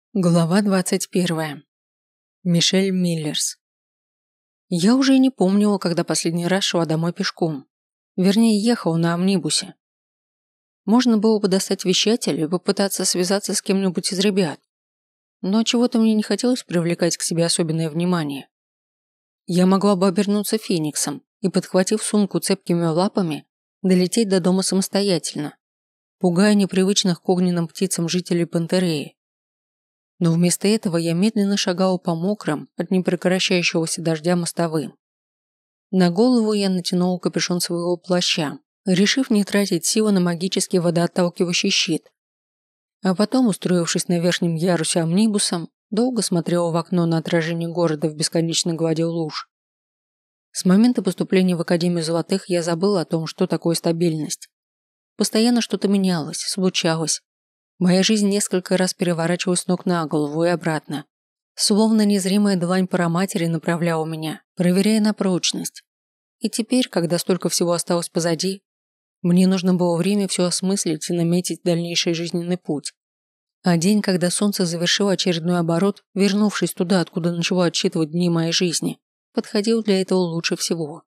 Глава 21. Мишель Миллерс. Я уже и не помнила, когда последний раз шла домой пешком. Вернее, ехала на амнибусе. Можно было бы достать вещатель и попытаться связаться с кем-нибудь из ребят. Но чего-то мне не хотелось привлекать к себе особенное внимание. Я могла бы обернуться фениксом и, подхватив сумку цепкими лапами, долететь до дома самостоятельно, пугая непривычных к огненным птицам жителей Пантереи. Но вместо этого я медленно шагала по мокрым от непрекращающегося дождя мостовым. На голову я натянула капюшон своего плаща, решив не тратить силы на магический водоотталкивающий щит. А потом, устроившись на верхнем ярусе амнибусом, долго смотрела в окно на отражение города в бесконечной глади луж. С момента поступления в Академию Золотых я забыла о том, что такое стабильность. Постоянно что-то менялось, случалось. Моя жизнь несколько раз переворачивалась с ног на голову и обратно. Словно незримая длань проматери направляла меня, проверяя на прочность. И теперь, когда столько всего осталось позади, мне нужно было время все осмыслить и наметить дальнейший жизненный путь. А день, когда солнце завершило очередной оборот, вернувшись туда, откуда начало отсчитывать дни моей жизни, подходил для этого лучше всего.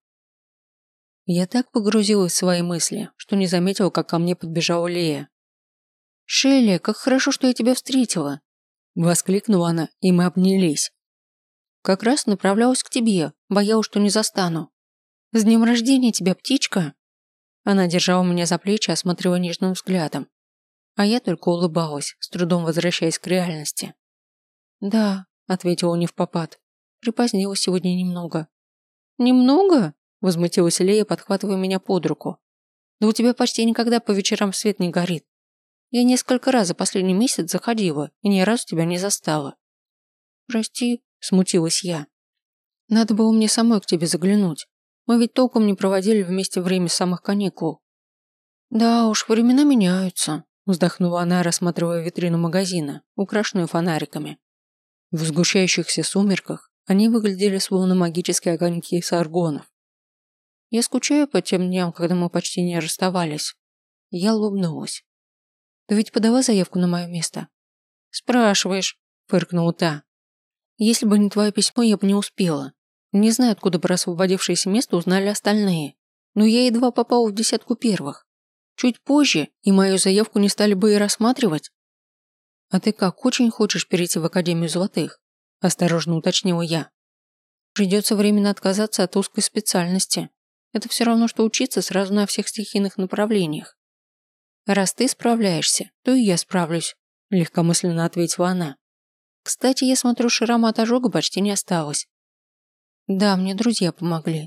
Я так погрузилась в свои мысли, что не заметила, как ко мне подбежала Лея. «Шелли, как хорошо, что я тебя встретила!» Воскликнула она, и мы обнялись. «Как раз направлялась к тебе, боялась, что не застану. С днем рождения тебя, птичка!» Она держала меня за плечи, осмотрела нежным взглядом. А я только улыбалась, с трудом возвращаясь к реальности. «Да», — ответила невпопад, — «припозднилась сегодня немного». «Немного?» — возмутилась Лея, подхватывая меня под руку. «Да у тебя почти никогда по вечерам свет не горит. Я несколько раз за последний месяц заходила и ни разу тебя не застала». «Прости», – смутилась я. «Надо было мне самой к тебе заглянуть. Мы ведь толком не проводили вместе время с самых каникул». «Да уж, времена меняются», – вздохнула она, рассматривая витрину магазина, украшенную фонариками. В сгущающихся сумерках они выглядели словно магические огоньки саргонов. «Я скучаю по тем дням, когда мы почти не расставались». Я улыбнулась. «Ты ведь подала заявку на мое место?» «Спрашиваешь», – фыркнула та. «Если бы не твое письмо, я бы не успела. Не знаю, откуда про освободившееся место узнали остальные, но я едва попала в десятку первых. Чуть позже, и мою заявку не стали бы и рассматривать». «А ты как, очень хочешь перейти в Академию Золотых?» – осторожно уточнила я. «Придется временно отказаться от узкой специальности. Это все равно, что учиться сразу на всех стихийных направлениях». «Раз ты справляешься, то и я справлюсь», – легкомысленно ответила она. «Кстати, я смотрю, шрама от ожога почти не осталось». «Да, мне друзья помогли».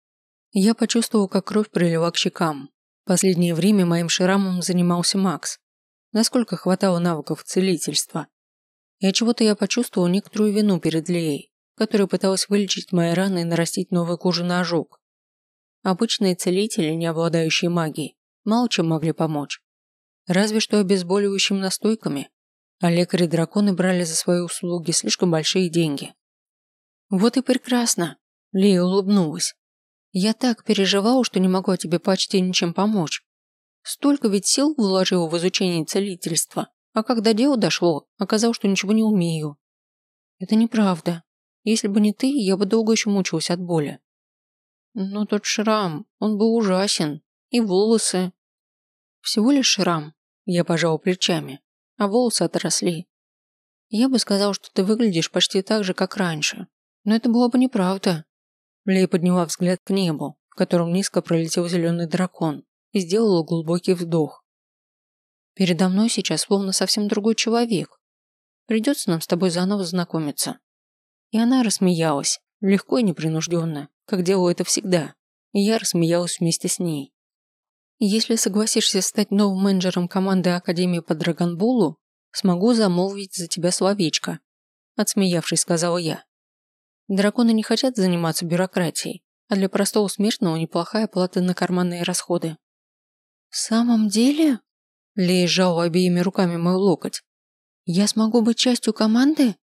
Я почувствовала, как кровь прилила к щекам. Последнее время моим шрамом занимался Макс. Насколько хватало навыков целительства. И отчего-то я почувствовала некоторую вину перед Леей, которая пыталась вылечить мои раны и нарастить новую кожу на ожог. Обычные целители, не обладающие магией, мало чем могли помочь. Разве что обезболивающими настойками, а лекари-драконы брали за свои услуги слишком большие деньги. «Вот и прекрасно», – Лея улыбнулась. «Я так переживала, что не могу тебе почти ничем помочь. Столько ведь сил вложила в изучение целительства, а когда дело дошло, оказалось, что ничего не умею». «Это неправда. Если бы не ты, я бы долго еще мучилась от боли». «Но тот шрам, он был ужасен. И волосы». «Всего лишь шрам», – я пожала плечами, а волосы отросли. «Я бы сказал, что ты выглядишь почти так же, как раньше. Но это было бы неправда». Лея подняла взгляд к небу, в котором низко пролетел зеленый дракон, и сделала глубокий вдох. «Передо мной сейчас словно совсем другой человек. Придется нам с тобой заново знакомиться». И она рассмеялась, легко и непринужденно, как делала это всегда, и я рассмеялась вместе с ней. «Если согласишься стать новым менеджером команды Академии по Драгонболу, смогу замолвить за тебя словечко», – отсмеявшись, сказала я. «Драконы не хотят заниматься бюрократией, а для простого смертного неплохая плата на карманные расходы». «В самом деле?» – Лея сжала обеими руками мой локоть. «Я смогу быть частью команды?»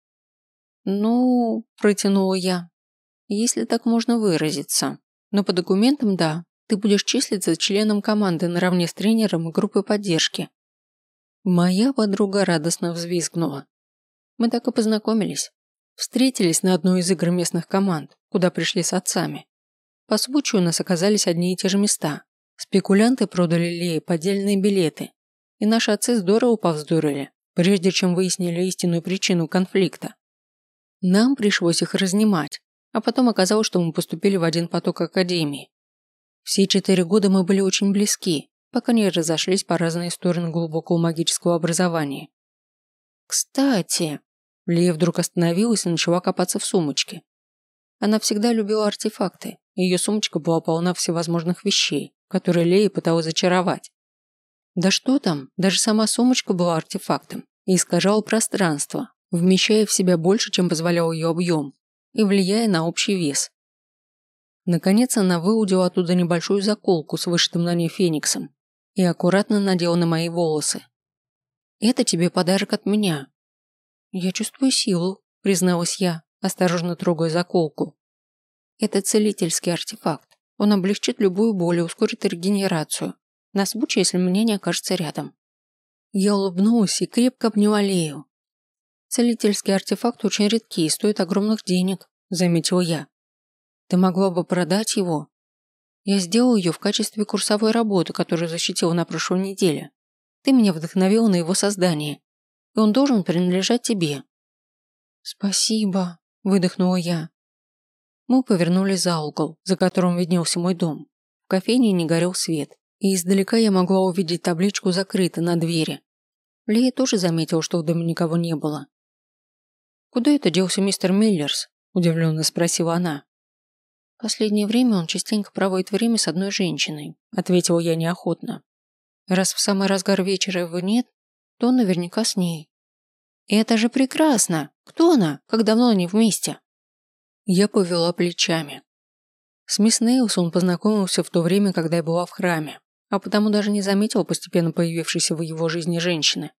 «Ну...» – протянула я. «Если так можно выразиться. Но по документам, да, ты будешь числиться членом команды наравне с тренером и группой поддержки». Моя подруга радостно взвизгнула. Мы так и познакомились. Встретились на одной из игр местных команд, куда пришли с отцами. По случаю у нас оказались одни и те же места. Спекулянты продали Лее поддельные билеты, и наши отцы здорово повздорили, прежде чем выяснили истинную причину конфликта. Нам пришлось их разнимать, а потом оказалось, что мы поступили в один поток академии. Все 4 года мы были очень близки, пока не разошлись по разные стороны глубокого магического образования. Кстати, Лия вдруг остановилась и начала копаться в сумочке. Она всегда любила артефакты, и ее сумочка была полна всевозможных вещей, которые Лея пыталась зачаровать. Да что там, даже сама сумочка была артефактом и искажала пространство, вмещая в себя больше, чем позволял ее объем, и влияя на общий вес. Наконец она выудила оттуда небольшую заколку с вышитым на ней фениксом и аккуратно надела на мои волосы. «Это тебе подарок от меня». «Я чувствую силу», – призналась я, осторожно трогая заколку. «Это целительский артефакт. Он облегчит любую боль и ускорит регенерацию, на случай, если меня не окажется рядом». Я улыбнулась и крепко обняла Лею. «Целительские артефакты очень редки и стоят огромных денег», – заметила я. «Ты могла бы продать его?» «Я сделала ее в качестве курсовой работы, которую защитила на прошлой неделе. Ты меня вдохновила на его создание, и он должен принадлежать тебе». «Спасибо», – выдохнула я. Мы повернулись за угол, за которым виднелся мой дом. В кофейне не горел свет, и издалека я могла увидеть табличку «Закрыто» на двери. Лея тоже заметила, что в доме никого не было. «Куда это делся мистер Миллерс?» – удивленно спросила она. «Последнее время он частенько проводит время с одной женщиной», – ответила я неохотно. «Раз в самый разгар вечера его нет, то он наверняка с ней». «Это же прекрасно! Кто она? Как давно они вместе?» Я повела плечами. С мисс Нейлс он познакомился в то время, когда я была в храме, а потому даже не заметил постепенно появившейся в его жизни женщины.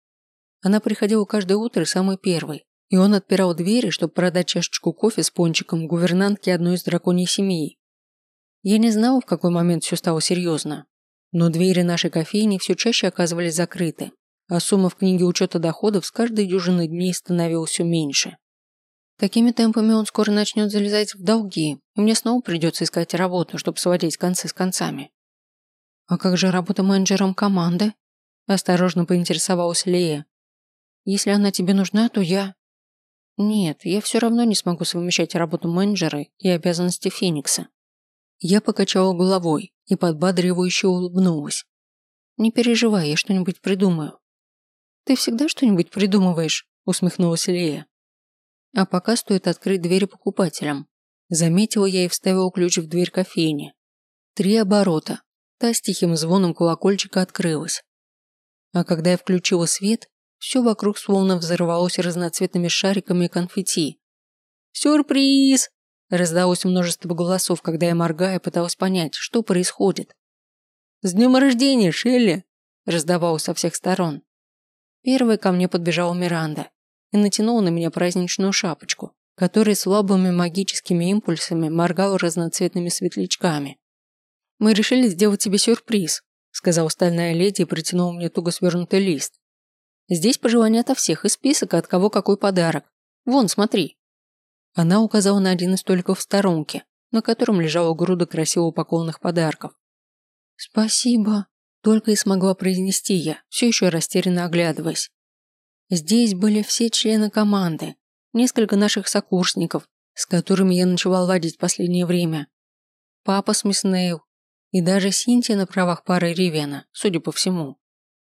Она приходила каждое утро самой первой, и он отпирал двери, чтобы продать чашечку кофе с пончиком гувернантке одной из драконьей семей. Я не знала, в какой момент все стало серьезно, но двери нашей кофейни все чаще оказывались закрыты, а сумма в книге учета доходов с каждой дюжины дней становилась все меньше. Такими темпами он скоро начнет залезать в долги, и мне снова придется искать работу, чтобы сводить концы с концами. «А как же работа менеджером команды?» – осторожно поинтересовалась Лея. «Если она тебе нужна, то я...» «Нет, я все равно не смогу совмещать работу менеджера и обязанности Феникса». Я покачала головой и подбадривающе улыбнулась. «Не переживай, я что-нибудь придумаю». «Ты всегда что-нибудь придумываешь?» – усмехнулась Лея. «А пока стоит открыть двери покупателям». Заметила я и вставила ключ в дверь кофейни. 3 оборота. Та с тихим звоном колокольчика открылась. А когда я включила свет, все вокруг словно взорвалось разноцветными шариками и конфетти. «Сюрприз!» – раздалось множество голосов, когда я, моргая, пыталась понять, что происходит. «С днем рождения, Шелли!» – раздавалось со всех сторон. Первой ко мне подбежала Миранда и натянула на меня праздничную шапочку, которая слабыми магическими импульсами моргала разноцветными светлячками. «Мы решили сделать тебе сюрприз», – сказала стальная леди и протянула мне туго свернутый лист. «Здесь пожелания ото всех и список, от кого какой подарок. Вон, смотри». Она указала на один из столиков в сторонке, на котором лежала груда красиво упакованных подарков. «Спасибо», – только и смогла произнести я, все еще растерянно оглядываясь. Здесь были все члены команды, несколько наших сокурсников, с которыми я начала ладить в последнее время. Папа с мисс Нейл и даже Синтия на правах пары Ривена, судя по всему.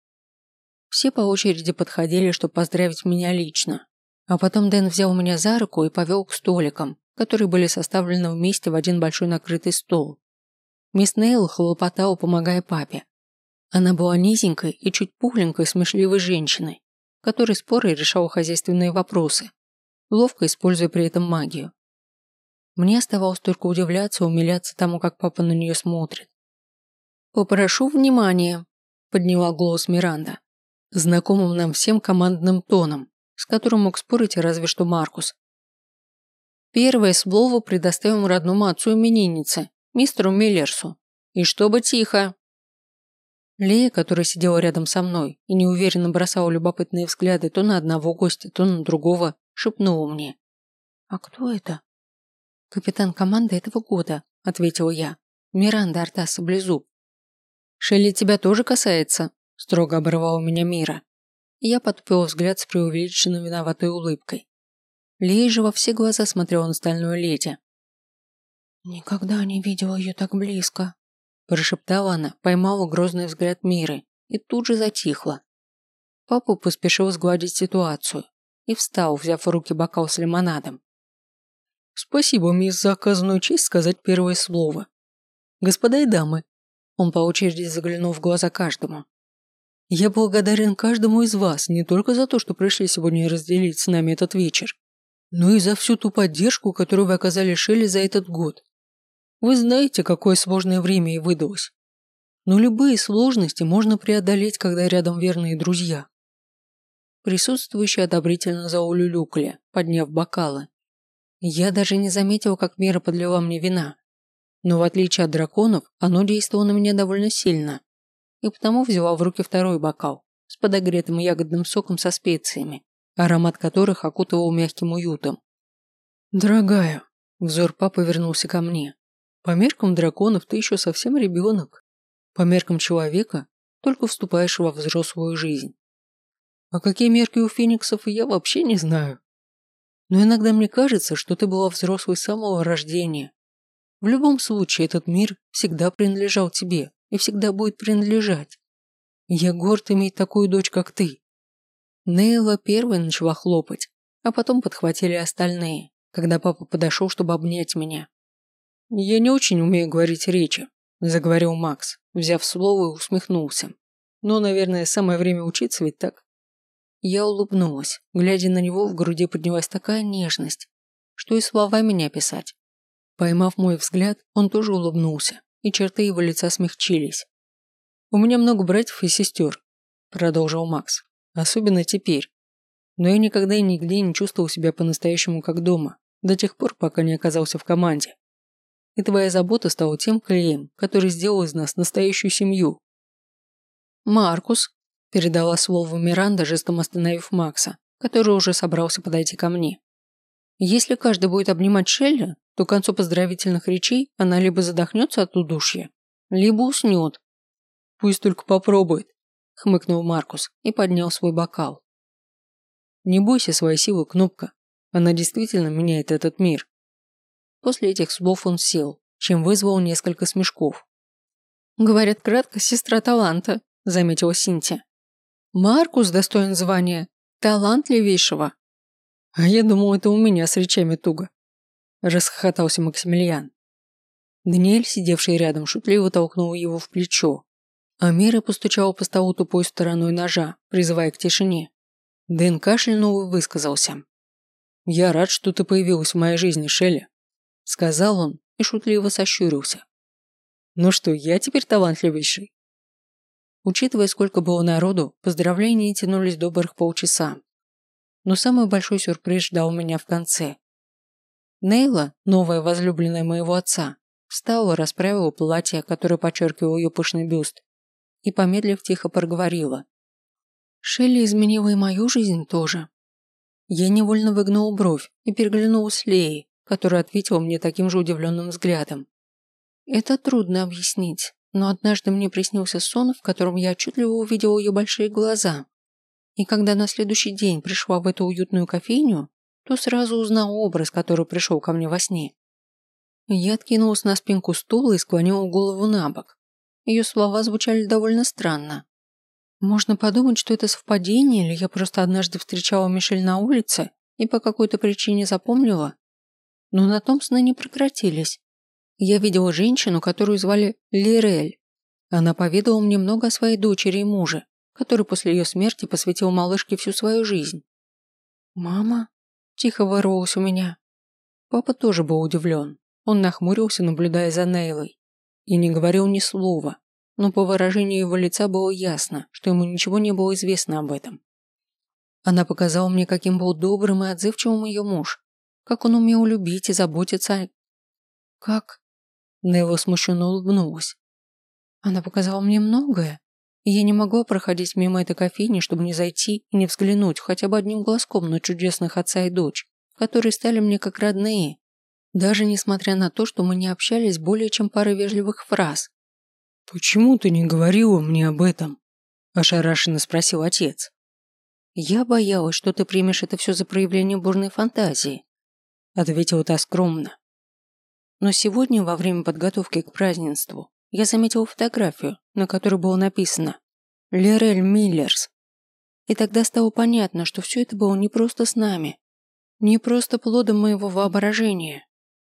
Все по очереди подходили, чтобы поздравить меня лично. А потом Дэн взял меня за руку и повел к столикам, которые были составлены вместе в один большой накрытый стол. Мисс Нейл хлопотала, помогая папе. Она была низенькой и чуть пухленькой смешливой женщиной, которая спорой решала хозяйственные вопросы, ловко используя при этом магию. Мне оставалось только удивляться и умиляться тому, как папа на нее смотрит. «Попрошу внимания», – подняла голос Миранда, знакомым нам всем командным тоном, с которым мог спорить разве что Маркус. «Первое слово предоставим родному отцу именинницы, мистеру Миллерсу. И чтобы тихо». Лея, которая сидела рядом со мной и неуверенно бросала любопытные взгляды то на одного гостя, то на другого, шепнула мне. «А кто это?» «Капитан команды этого года», – ответила я. «Миранда Артас Саблезуб». «Шелли тебя тоже касается?» – строго оборвала меня Мира. Я потупила взгляд с преувеличенно виноватой улыбкой. Лея же во все глаза смотрела на стальную леди. «Никогда не видела ее так близко», – прошептала она, поймала грозный взгляд Миры и тут же затихла. Папа поспешил сгладить ситуацию и встал, взяв в руки бокал с лимонадом. «Спасибо, мисс, за оказанную честь сказать первое слово. Господа и дамы», он по очереди заглянул в глаза каждому. «Я благодарен каждому из вас не только за то, что пришли сегодня разделить с нами этот вечер, но и за всю ту поддержку, которую вы оказали Шелли за этот год. Вы знаете, какое сложное время ей выдалось. Но любые сложности можно преодолеть, когда рядом верные друзья». Присутствующие одобрительно заулюлюкали, подняв бокалы. Я даже не заметила, как Мира подлила мне вина. Но в отличие от драконов, оно действовало на меня довольно сильно. И потому взяла в руки второй бокал с подогретым ягодным соком со специями, аромат которых окутывал мягким уютом. «Дорогая», – взор папы вернулся ко мне, – «по меркам драконов ты еще совсем ребенок. По меркам человека только вступаешь во взрослую жизнь. А какие мерки у фениксов, я вообще не знаю. Но иногда мне кажется, что ты была взрослой с самого рождения. В любом случае, этот мир всегда принадлежал тебе и всегда будет принадлежать. Я горд иметь такую дочь, как ты». Нейла первой начала хлопать, а потом подхватили остальные, когда папа подошел, чтобы обнять меня. «Я не очень умею говорить речи», – заговорил Макс, взяв слово и усмехнулся. «Но, наверное, самое время учиться, ведь так?» Я улыбнулась. Глядя на него, в груди поднялась такая нежность, что и словами не описать. Поймав мой взгляд, он тоже улыбнулся, и черты его лица смягчились. «У меня много братьев и сестер», – продолжил Макс, – «особенно теперь. Но я никогда и нигде не чувствовал себя по-настоящему как дома, до тех пор, пока не оказался в команде. И твоя забота стала тем клеем, который сделал из нас настоящую семью». «Маркус», – передала слово Миранда, жестом остановив Макса, который уже собрался подойти ко мне. «Если каждый будет обнимать Шелли, то к концу поздравительных речей она либо задохнется от удушья, либо уснет». «Пусть только попробует», – хмыкнул Маркус и поднял свой бокал. «Не бойся своей силы, Кнопка. Она действительно меняет этот мир». После этих слов он сел, чем вызвал несколько смешков. «Говорят, кратко, сестра таланта», – заметила Синтия. «Маркус достоин звания талантливейшего». «А я думал, это у меня с речами туго», – расхохотался Максимилиан. Даниэль, сидевший рядом, шутливо толкнул его в плечо, а Мира постучала по столу тупой стороной ножа, призывая к тишине. Дэн кашлянул и высказался. «Я рад, что ты появилась в моей жизни, Шелли», – сказал он и шутливо сощурился. «Ну что, я теперь талантливейший?» Учитывая, сколько было народу, поздравления тянулись добрых полчаса. Но самый большой сюрприз ждал меня в конце. Нейла, новая возлюбленная моего отца, встала, расправила платье, которое подчеркивало ее пышный бюст, и, помедлив, тихо проговорила. «Шелли изменила и мою жизнь тоже». Я невольно выгнула бровь и переглянулась с Леей, которая ответила мне таким же удивленным взглядом. Это трудно объяснить, но однажды мне приснился сон, в котором я отчетливо увидела ее большие глаза. И когда на следующий день пришла в эту уютную кофейню, то сразу узнала образ, который пришел ко мне во сне. Я откинулась на спинку стула и склонила голову на бок. Ее слова звучали довольно странно. Можно подумать, что это совпадение, или я просто однажды встречала Мишель на улице и по какой-то причине запомнила. Но на том сны не прекратились. Я видела женщину, которую звали Лирель. Она поведала мне много о своей дочери и муже, который после ее смерти посвятил малышке всю свою жизнь. «Мама?» – тихо вырвалось у меня. Папа тоже был удивлен. Он нахмурился, наблюдая за Нейлой, и не говорил ни слова, но по выражению его лица было ясно, что ему ничего не было известно об этом. Она показала мне, каким был добрым и отзывчивым ее муж, как он умел любить и заботиться. «Как?» Нейла смущенно улыбнулась. «Она показала мне многое. И я не могла проходить мимо этой кофейни, чтобы не зайти и не взглянуть хотя бы одним глазком на чудесных отца и дочь, которые стали мне как родные, даже несмотря на то, что мы не общались более чем парой вежливых фраз. «Почему ты не говорила мне об этом?» – ошарашенно спросил отец. «Я боялась, что ты примешь это все за проявление бурной фантазии», – ответила та скромно. Но сегодня, во время подготовки к празднеству, я заметила фотографию, на которой было написано «Лерель Миллерс». И тогда стало понятно, что все это было не просто с нами, не просто плодом моего воображения.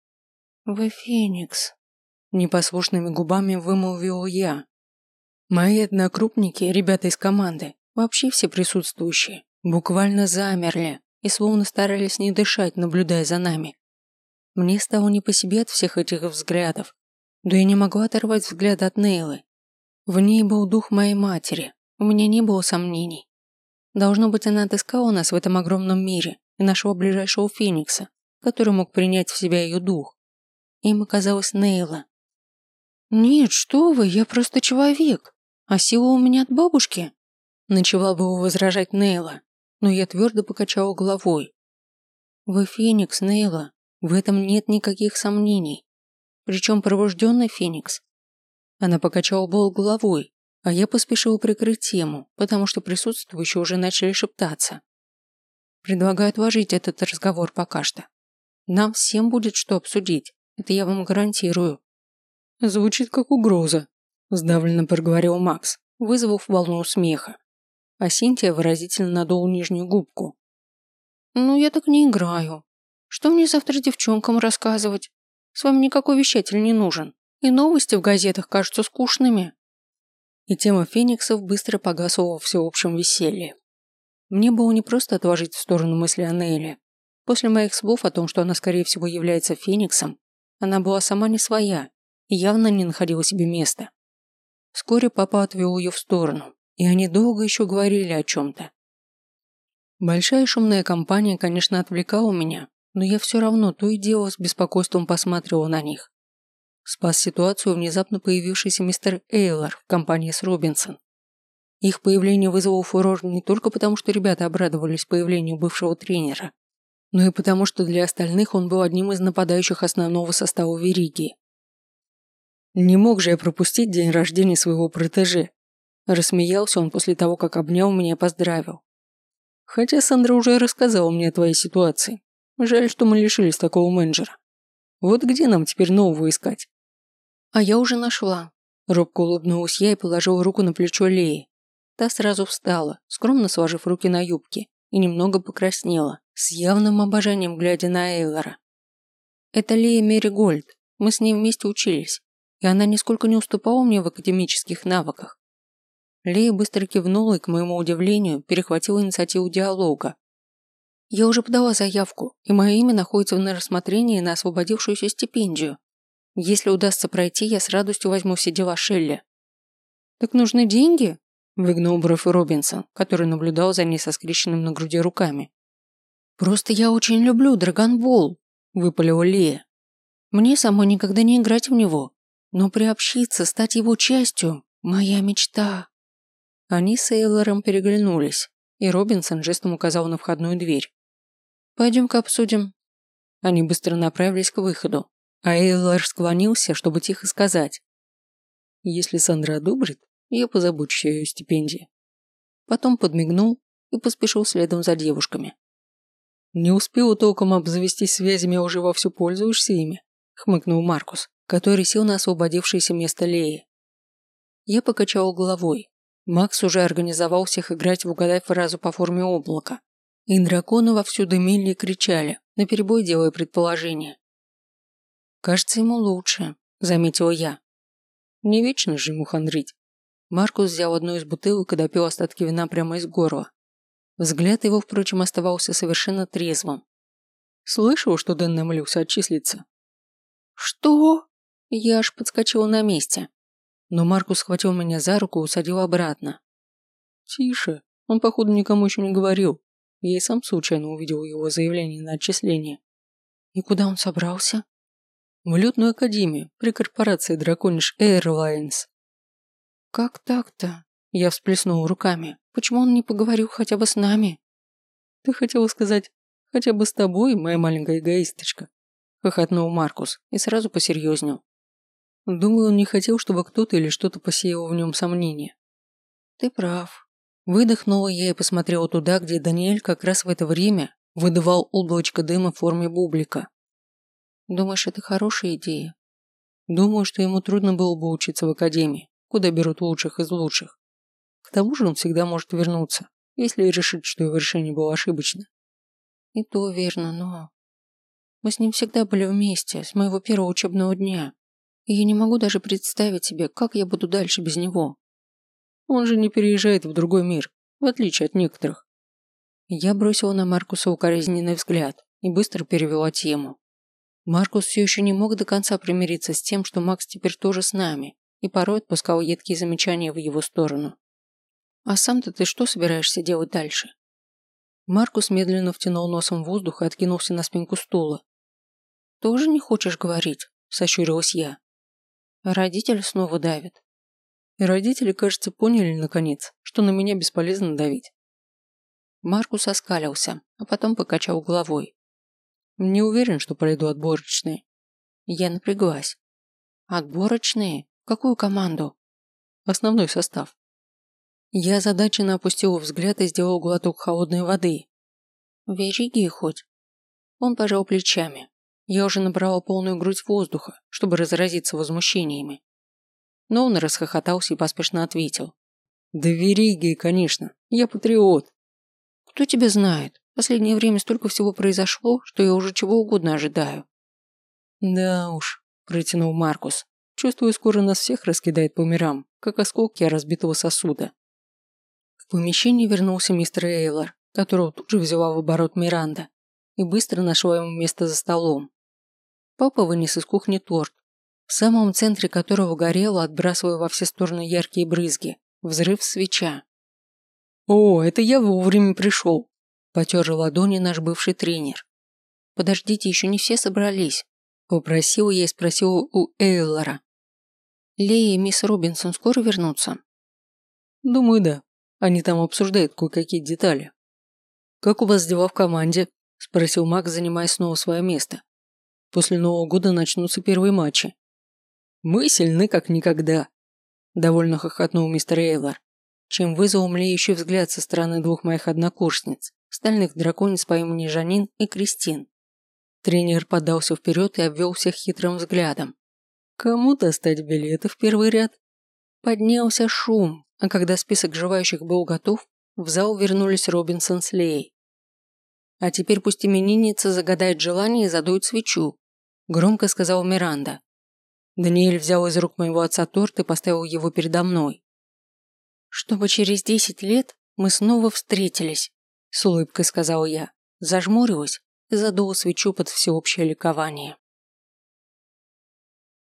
«Вы Феникс», – непослушными губами вымолвила я. Мои однокрупники, ребята из команды, вообще все присутствующие, буквально замерли и словно старались не дышать, наблюдая за нами. Мне стало не по себе от всех этих взглядов, да я не могла оторвать взгляд от Нейлы. В ней был дух моей матери, у меня не было сомнений. Должно быть, она отыскала нас в этом огромном мире и нашла ближайшего Феникса, который мог принять в себя ее дух. Им оказалась Нейла. «Нет, что вы, я просто человек, а сила у меня от бабушки», начала было возражать Нейла, но я твердо покачала головой. «Вы Феникс, Нейла, в этом нет никаких сомнений. Причем пробужденный Феникс». Она покачала было головой, а я поспешила прикрыть тему, потому что присутствующие уже начали шептаться. «Предлагаю отложить этот разговор пока что. Нам всем будет что обсудить, это я вам гарантирую». «Звучит как угроза», – сдавленно проговорил Макс, вызвав волну смеха. А Синтия выразительно надула нижнюю губку. «Ну, я так не играю. Что мне завтра девчонкам рассказывать? С вами никакой вещатель не нужен, и новости в газетах кажутся скучными». И тема фениксов быстро погасла во всеобщем веселье. Мне было не просто отложить в сторону мысли о Нейле. После моих слов о том, что она, скорее всего, является фениксом, она была сама не своя и явно не находила себе места. Вскоре папа отвел ее в сторону, и они долго еще говорили о чем-то. Большая шумная компания, конечно, отвлекала меня, но я все равно то и дело с беспокойством посматривала на них. Спас ситуацию внезапно появившийся мистер Эйлор в компании с Робинсон. Их появление вызвало фурор не только потому, что ребята обрадовались появлению бывшего тренера, но и потому, что для остальных он был одним из нападающих основного состава вериги. «Не мог же я пропустить день рождения своего протеже», рассмеялся он после того, как обнял меня и поздравил. «Хотя Сандра уже рассказала мне о твоей ситуации. Жаль, что мы лишились такого менеджера. Вот где нам теперь нового искать?» «А я уже нашла». Робко улыбнулась я и положила руку на плечо Леи. Та сразу встала, скромно сложив руки на юбке, и немного покраснела, с явным обожанием глядя на Эйлора. «Это Лея Меригольд. Мы с ней вместе учились, и она нисколько не уступала мне в академических навыках». Лея быстро кивнула и, к моему удивлению, перехватила инициативу диалога. «Я уже подала заявку, и мое имя находится на рассмотрении на освободившуюся стипендию. Если удастся пройти, я с радостью возьму все дела Шелли». «Так нужны деньги?» – выгнул бровь Робинсон, который наблюдал за ней со скрещенными на груди руками. «Просто я очень люблю Драгонбол», – выпалила Лея. «Мне самой никогда не играть в него, но приобщиться, стать его частью – моя мечта». Они с Эйлором переглянулись, и Робинсон жестом указал на входную дверь. «Пойдем-ка обсудим». Они быстро направились к выходу, а Эйлор склонился, чтобы тихо сказать: «Если Сандра одобрит, я позабочусь о ее стипендии». Потом подмигнул и поспешил следом за девушками. «Не успела толком обзавестись связями, а уже вовсю пользуешься ими», – хмыкнул Маркус, который сел на освободившееся место Леи. Я покачал головой. Макс уже организовал всех играть в «Угадай фразу» по форме облака, и драконы вовсю дымили и кричали, наперебой делая предположения. «Кажется, ему лучше», – заметила я. «Не вечно же ему хандрить». Маркус взял одну из бутылок и допил остатки вина прямо из горла. Взгляд его, впрочем, оставался совершенно трезвым. «Слышал, что Дэн намылился отчислиться?» «Что?» Я аж подскочила на месте. Но Маркус схватил меня за руку и усадил обратно. «Тише, он, походу, никому еще не говорил. Я и сам случайно увидел его заявление на отчисление». «И куда он собрался?» «В летную академию при корпорации Дракониш Airlines». «Как так-то?» Я всплеснула руками. Почему он не поговорил хотя бы с нами? Ты хотела сказать, хотя бы с тобой, моя маленькая эгоисточка. Хохотнул Маркус и сразу посерьезнел. Думаю, он не хотел, чтобы кто-то или что-то посеяло в нем сомнения. Ты прав. Выдохнула я и посмотрела туда, где Даниэль как раз в это время выдавал облачко дыма в форме бублика. Думаешь, это хорошая идея? Думаю, что ему трудно было бы учиться в академии, куда берут лучших из лучших. К тому же он всегда может вернуться, если решит, что его решение было ошибочно. И то верно, но... Мы с ним всегда были вместе, с моего первого учебного дня. И я не могу даже представить себе, как я буду дальше без него. Он же не переезжает в другой мир, в отличие от некоторых. Я бросила на Маркуса укоризненный взгляд и быстро перевела тему. Маркус все еще не мог до конца примириться с тем, что Макс теперь тоже с нами, и порой отпускал едкие замечания в его сторону. «А сам-то ты что собираешься делать дальше?» Маркус медленно втянул носом воздух и откинулся на спинку стула. «Тоже не хочешь говорить?» – сощурилась я. Родители снова давят. И родители, кажется, поняли наконец, что на меня бесполезно давить. Маркус оскалился, а потом покачал головой. Не уверен, что пройду отборочные. Я напряглась. Отборочные? Какую команду? Основной состав. Я озадаченно опустила взгляд и сделал глоток холодной воды. Вериги хоть. Он пожал плечами. Я уже набрала полную грудь воздуха, чтобы разразиться возмущениями. Но он расхохотался и поспешно ответил. Да вериги, конечно. Я патриот. Кто тебя знает? В последнее время столько всего произошло, что я уже чего угодно ожидаю. Да уж, протянул Маркус. Чувствую, скоро нас всех раскидает по мирам, как осколки разбитого сосуда. В помещение вернулся мистер Эйлор, которого тут же взяла в оборот Миранда, и быстро нашла ему место за столом. Папа вынес из кухни торт, в самом центре которого горело, отбрасывая во все стороны яркие брызги, взрыв свеча. «О, это я вовремя пришел», – потер ладони наш бывший тренер. «Подождите, еще не все собрались», – попросила я и спросила у Эйлора. «Лея и мисс Робинсон скоро вернутся?» «Думаю, да. Они там обсуждают кое-какие детали». «Как у вас дела в команде?» – спросил Макс, занимая снова свое место. «После Нового года начнутся первые матчи». «Мы сильны как никогда», – довольно хохотнул мистер Эйлор, чем вызвал млеющий взгляд со стороны двух моих однокурсниц, стальных драконец по имени Жанин и Кристин. Тренер подался вперед и обвел всех хитрым взглядом. «Кому достать билеты в первый ряд?» Поднялся шум, а когда список желающих был готов, в зал вернулись Робинсон с Леей. «А теперь пусть именинница загадает желание и задует свечу», – громко сказал Миранда. Даниэль взял из рук моего отца торт и поставил его передо мной. «Чтобы через 10 лет мы снова встретились», – с улыбкой сказал я, зажмурилась и задула свечу под всеобщее ликование.